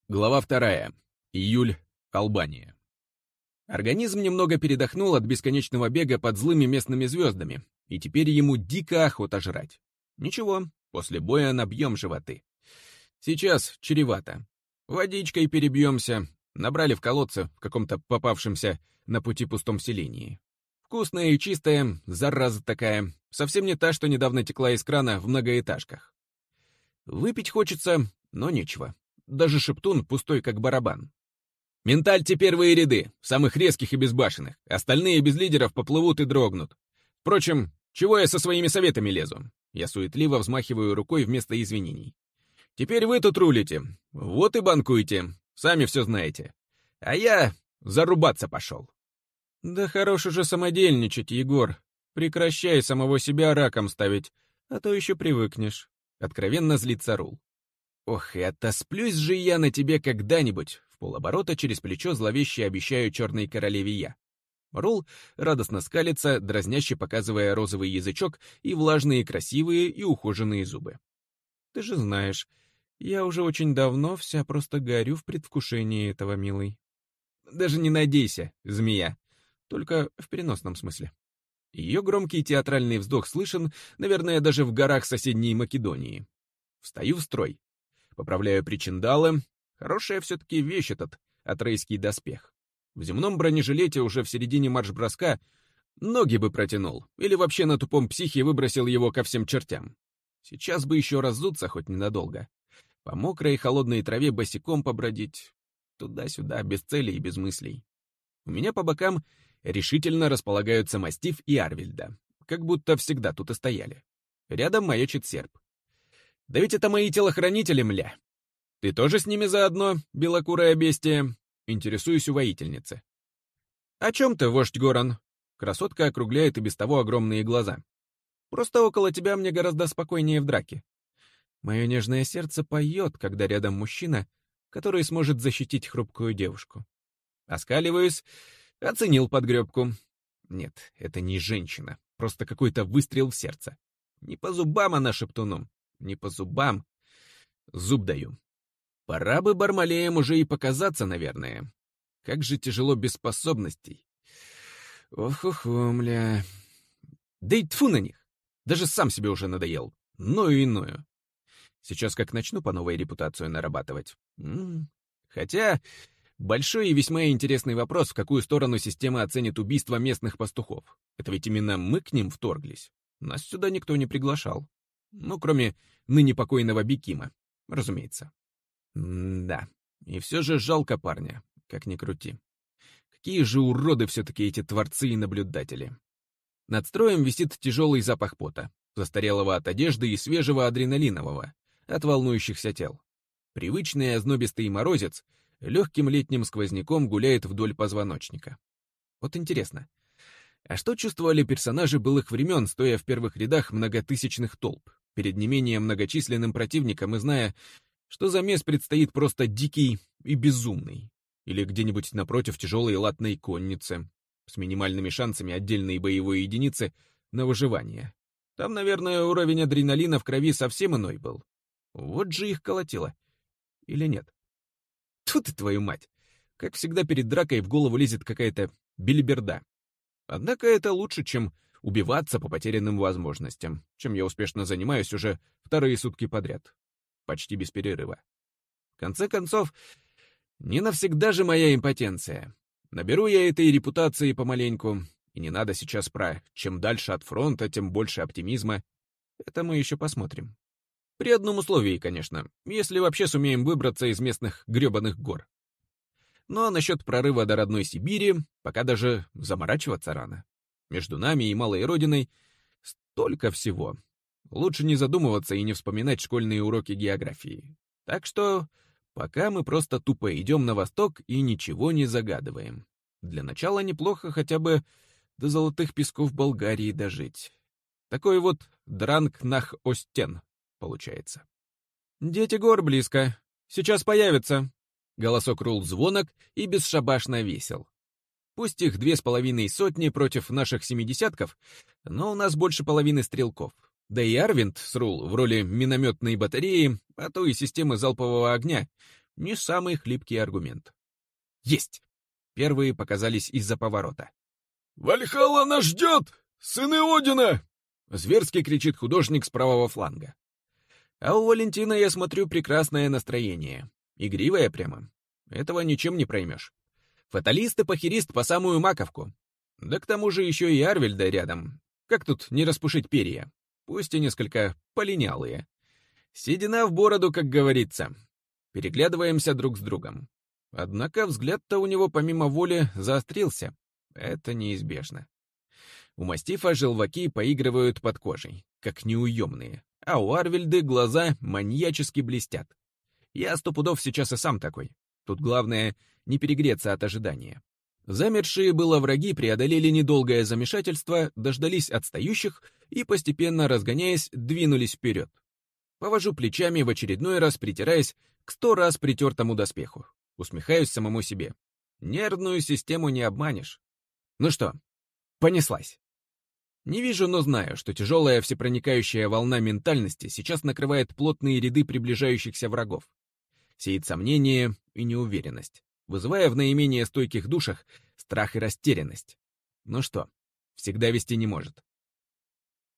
Глава 2. Июль. Албания. Организм немного передохнул от бесконечного бега под злыми местными звездами, и теперь ему дико охота жрать. Ничего, после боя набьем животы. Сейчас чревато. Водичкой перебьемся, набрали в колодце в каком-то попавшемся на пути пустом селении. Вкусная и чистая, зараза такая, совсем не та, что недавно текла из крана в многоэтажках. Выпить хочется, но нечего. Даже шептун пустой, как барабан. Ментальте первые ряды, самых резких и безбашенных. Остальные без лидеров поплывут и дрогнут. Впрочем, чего я со своими советами лезу? Я суетливо взмахиваю рукой вместо извинений. Теперь вы тут рулите. Вот и банкуйте. Сами все знаете. А я зарубаться пошел. Да хорош уже самодельничать, Егор. Прекращай самого себя раком ставить, а то еще привыкнешь. Откровенно злится Рул. Ох, и отосплюсь же я на тебе когда-нибудь. В полоборота через плечо зловеще обещаю черной королеве я. Рул радостно скалится, дразняще показывая розовый язычок и влажные, красивые и ухоженные зубы. Ты же знаешь, я уже очень давно вся просто горю в предвкушении этого, милый. Даже не надейся, змея. Только в переносном смысле. Ее громкий театральный вздох слышен, наверное, даже в горах соседней Македонии. Встаю в строй. Поправляю причиндалы. Хорошая все-таки вещь этот атрейский доспех. В земном бронежилете уже в середине марш-броска ноги бы протянул, или вообще на тупом психе выбросил его ко всем чертям. Сейчас бы еще разуться хоть ненадолго. По мокрой и холодной траве босиком побродить. Туда-сюда, без цели и без мыслей. У меня по бокам решительно располагаются мастиф и Арвильда, как будто всегда тут и стояли. Рядом маячит серп. Да ведь это мои телохранители, мля. Ты тоже с ними заодно, белокурое бестие? Интересуюсь у воительницы. О чем ты, вождь Горан? Красотка округляет и без того огромные глаза. Просто около тебя мне гораздо спокойнее в драке. Мое нежное сердце поет, когда рядом мужчина, который сможет защитить хрупкую девушку. Оскаливаюсь, оценил подгребку. Нет, это не женщина, просто какой-то выстрел в сердце. Не по зубам она шептуном. Не по зубам. Зуб даю. Пора бы Бармалеям уже и показаться, наверное. Как же тяжело без способностей. Ох-охо, мля. Да и тьфу на них. Даже сам себе уже надоел. Ною и ною. Сейчас как начну по новой репутацию нарабатывать. Хотя, большой и весьма интересный вопрос, в какую сторону система оценит убийство местных пастухов. Это ведь именно мы к ним вторглись. Нас сюда никто не приглашал. Ну, кроме ныне покойного Бекима, разумеется. Да, и все же жалко парня, как ни крути. Какие же уроды все-таки эти творцы и наблюдатели. Над строем висит тяжелый запах пота, застарелого от одежды и свежего адреналинового, от волнующихся тел. Привычный ознобистый морозец легким летним сквозняком гуляет вдоль позвоночника. Вот интересно, а что чувствовали персонажи былых времен, стоя в первых рядах многотысячных толп, перед не менее многочисленным противником и зная, что замес предстоит просто дикий и безумный, или где-нибудь напротив тяжелой латной конницы, с минимальными шансами отдельной боевой единицы на выживание. Там, наверное, уровень адреналина в крови совсем иной был. Вот же их колотило. Или нет? Тьфу ты, твою мать! Как всегда перед дракой в голову лезет какая-то белиберда. Однако это лучше, чем убиваться по потерянным возможностям, чем я успешно занимаюсь уже вторые сутки подряд. Почти без перерыва. В конце концов, не навсегда же моя импотенция. Наберу я этой репутации помаленьку, и не надо сейчас про «чем дальше от фронта, тем больше оптимизма». Это мы еще посмотрим. При одном условии, конечно, если вообще сумеем выбраться из местных гребаных гор. Ну а насчет прорыва до родной Сибири пока даже заморачиваться рано. Между нами и малой родиной столько всего. Лучше не задумываться и не вспоминать школьные уроки географии. Так что пока мы просто тупо идем на восток и ничего не загадываем. Для начала неплохо хотя бы до золотых песков Болгарии дожить. Такой вот Дранг-нах-Остен получается. «Дети гор близко. Сейчас появятся». Голосок Рул звонок и бесшабашно весел. Пусть их 2,5 против наших 70-ков, но у нас больше половины стрелков. Да и Арвинд с Рул в роли минометной батареи, а то и системы залпового огня, Не самый хлипкий аргумент. Есть! Первые показались из-за поворота. «Вальхалла нас ждет! Сыны Одина!» Зверски кричит художник с правого фланга. А у Валентина, я смотрю, прекрасное настроение. Игривое прямо. Этого ничем не проймешь. Фаталист и похерист по самую маковку. Да к тому же еще и Арвельда рядом. Как тут не распушить перья? Пусть и несколько полинялые. Седина в бороду, как говорится. Переглядываемся друг с другом. Однако взгляд-то у него помимо воли заострился. Это неизбежно. У мастифа желваки поигрывают под кожей, как неуемные, а у Арвельды глаза маньячески блестят. Я 100 пудов сейчас и сам такой. Тут главное не перегреться от ожидания. Замершие было враги преодолели недолгое замешательство, дождались отстающих и, постепенно разгоняясь, двинулись вперед. Повожу плечами, в очередной раз притираясь к 100 раз притертому доспеху. Усмехаюсь самому себе. Нервную систему не обманешь. Ну что, понеслась. Не вижу, но знаю, что тяжелая всепроникающая волна ментальности сейчас накрывает плотные ряды приближающихся врагов. Сеет сомнение и неуверенность, вызывая в наименее стойких душах страх и растерянность. Ну что, всегда вести не может.